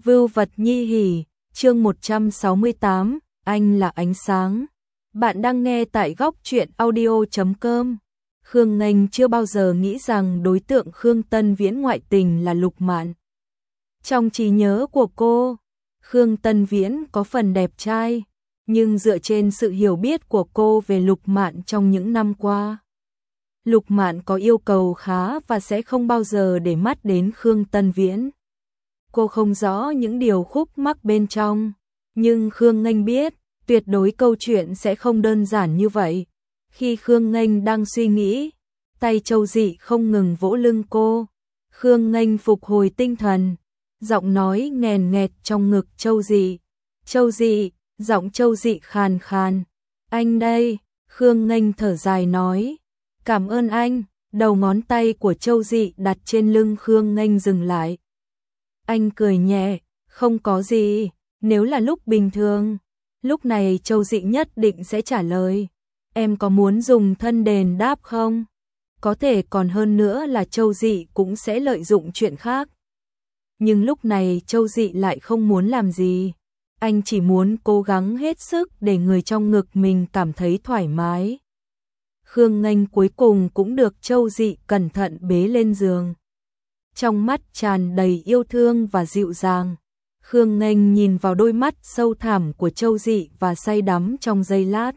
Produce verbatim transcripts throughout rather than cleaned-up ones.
Vưu vật nhi hỉ, chương một trăm sáu mươi tám, anh là ánh sáng. Bạn đang nghe tại góc truyện audio chấm com. Khương Nghênh chưa bao giờ nghĩ rằng đối tượng Khương Tân Viễn ngoại tình là Lục Mạn. Trong trí nhớ của cô, Khương Tân Viễn có phần đẹp trai, nhưng dựa trên sự hiểu biết của cô về Lục Mạn trong những năm qua, Lục Mạn có yêu cầu khá và sẽ không bao giờ để mắt đến Khương Tân Viễn. Cô không rõ những điều khúc mắc bên trong, nhưng Khương Nghênh biết, tuyệt đối câu chuyện sẽ không đơn giản như vậy. Khi Khương Nghênh đang suy nghĩ, tay Châu Dị không ngừng vỗ lưng cô. Khương Nghênh phục hồi tinh thần, giọng nói nghèn nghẹt trong ngực Châu Dị. Châu Dị, giọng Châu Dị khàn khàn. Anh đây, Khương Nghênh thở dài nói. Cảm ơn anh, đầu ngón tay của Châu Dị đặt trên lưng Khương Nghênh dừng lại. Anh cười nhẹ, không có gì, nếu là lúc bình thường. Lúc này Châu Dị nhất định sẽ trả lời. Em có muốn dùng thân đền đáp không? Có thể còn hơn nữa là Châu Dị cũng sẽ lợi dụng chuyện khác. Nhưng lúc này Châu Dị lại không muốn làm gì. Anh chỉ muốn cố gắng hết sức để người trong ngực mình cảm thấy thoải mái. Khương Nghênh cuối cùng cũng được Châu Dị cẩn thận bế lên giường. Trong mắt tràn đầy yêu thương và dịu dàng, Khương Nghênh nhìn vào đôi mắt sâu thẳm của Châu Dị và say đắm trong giây lát.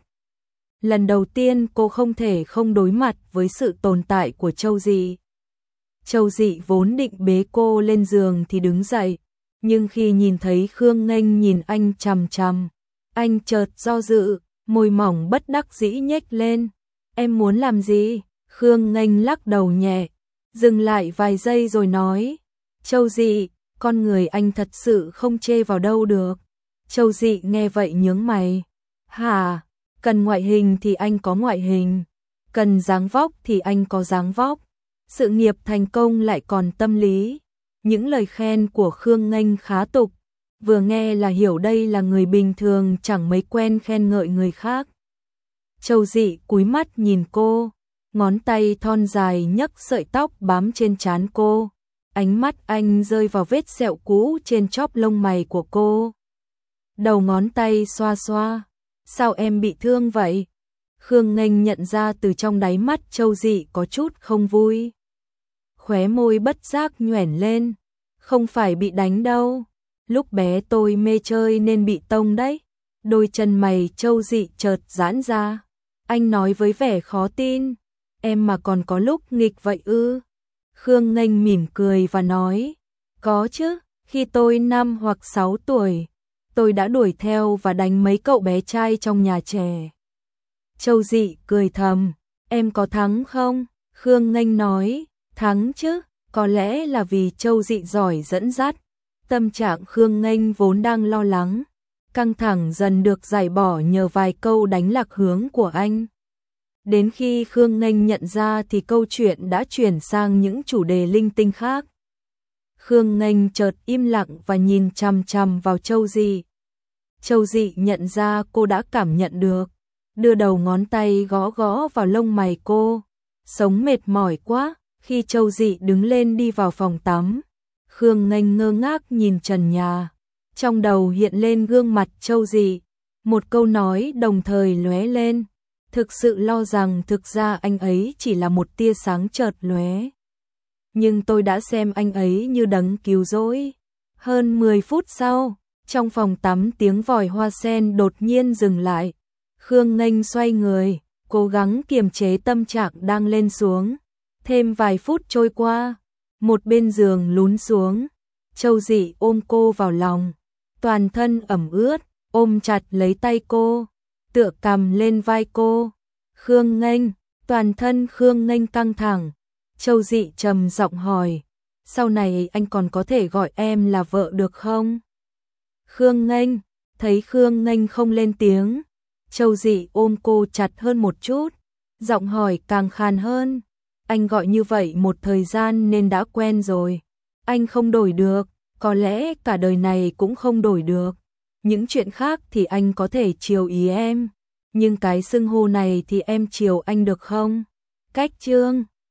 Lần đầu tiên cô không thể không đối mặt với sự tồn tại của Châu Dị. Châu Dị vốn định bế cô lên giường thì đứng dậy, nhưng khi nhìn thấy Khương Nghênh nhìn anh chằm chằm, anh chợt do dự, môi mỏng bất đắc dĩ nhếch lên. Em muốn làm gì? Khương Nghênh lắc đầu nhẹ, dừng lại vài giây rồi nói. Châu Dị, con người anh thật sự không chê vào đâu được. Châu Dị nghe vậy nhướng mày. Hả? Cần ngoại hình thì anh có ngoại hình, cần dáng vóc thì anh có dáng vóc, sự nghiệp thành công lại còn tâm lý. Những lời khen của Khương Nghênh khá tục, vừa nghe là hiểu đây là người bình thường chẳng mấy quen khen ngợi người khác. Châu Dị cúi mắt nhìn cô, ngón tay thon dài nhấc sợi tóc bám trên trán cô. Ánh mắt anh rơi vào vết sẹo cũ trên chóp lông mày của cô. Đầu ngón tay xoa xoa. Sao em bị thương vậy? Khương Nghênh nhận ra từ trong đáy mắt Châu Dị có chút không vui. Khóe môi bất giác nhoẻn lên. Không phải bị đánh đâu. Lúc bé tôi mê chơi nên bị tông đấy. Đôi chân mày Châu Dị chợt giãn ra. Anh nói với vẻ khó tin. Em mà còn có lúc nghịch vậy ư? Khương Nghênh mỉm cười và nói. Có chứ, khi tôi năm hoặc sáu tuổi, tôi đã đuổi theo và đánh mấy cậu bé trai trong nhà trẻ. Châu Dị cười thầm. Em có thắng không? Khương Nghênh nói. Thắng chứ, có lẽ là vì Châu Dị giỏi dẫn dắt. Tâm trạng Khương Nghênh vốn đang lo lắng, căng thẳng dần được giải bỏ nhờ vài câu đánh lạc hướng của anh. Đến khi Khương Nghênh nhận ra thì câu chuyện đã chuyển sang những chủ đề linh tinh khác. Khương Nghênh chợt im lặng và nhìn chằm chằm vào Châu Dị. Châu Dị nhận ra cô đã cảm nhận được, đưa đầu ngón tay gõ gõ vào lông mày cô. Sống mệt mỏi quá. Khi Châu Dị đứng lên đi vào phòng tắm, Khương Nghênh ngơ ngác nhìn trần nhà. Trong đầu hiện lên gương mặt Châu Dị, một câu nói đồng thời lóe lên. Thực sự lo rằng thực ra anh ấy chỉ là một tia sáng chợt lóe. Nhưng tôi đã xem anh ấy như đấng cứu rỗi. Hơn mười phút sau, trong phòng tắm tiếng vòi hoa sen đột nhiên dừng lại. Khương Nghênh xoay người, cố gắng kiềm chế tâm trạng đang lên xuống. Thêm vài phút trôi qua, một bên giường lún xuống. Châu Dị ôm cô vào lòng, toàn thân ẩm ướt, ôm chặt lấy tay cô, tựa cằm lên vai cô. Khương Nghênh, toàn thân Khương Nghênh căng thẳng. Châu Dị trầm giọng hỏi, sau này anh còn có thể gọi em là vợ được không? Khương Nghênh, thấy Khương Nghênh không lên tiếng, Châu Dị ôm cô chặt hơn một chút, giọng hỏi càng khàn hơn. Anh gọi như vậy một thời gian nên đã quen rồi. Anh không đổi được, có lẽ cả đời này cũng không đổi được. Những chuyện khác thì anh có thể chiều ý em, nhưng cái xưng hô này thì em chiều anh được không? Cách chương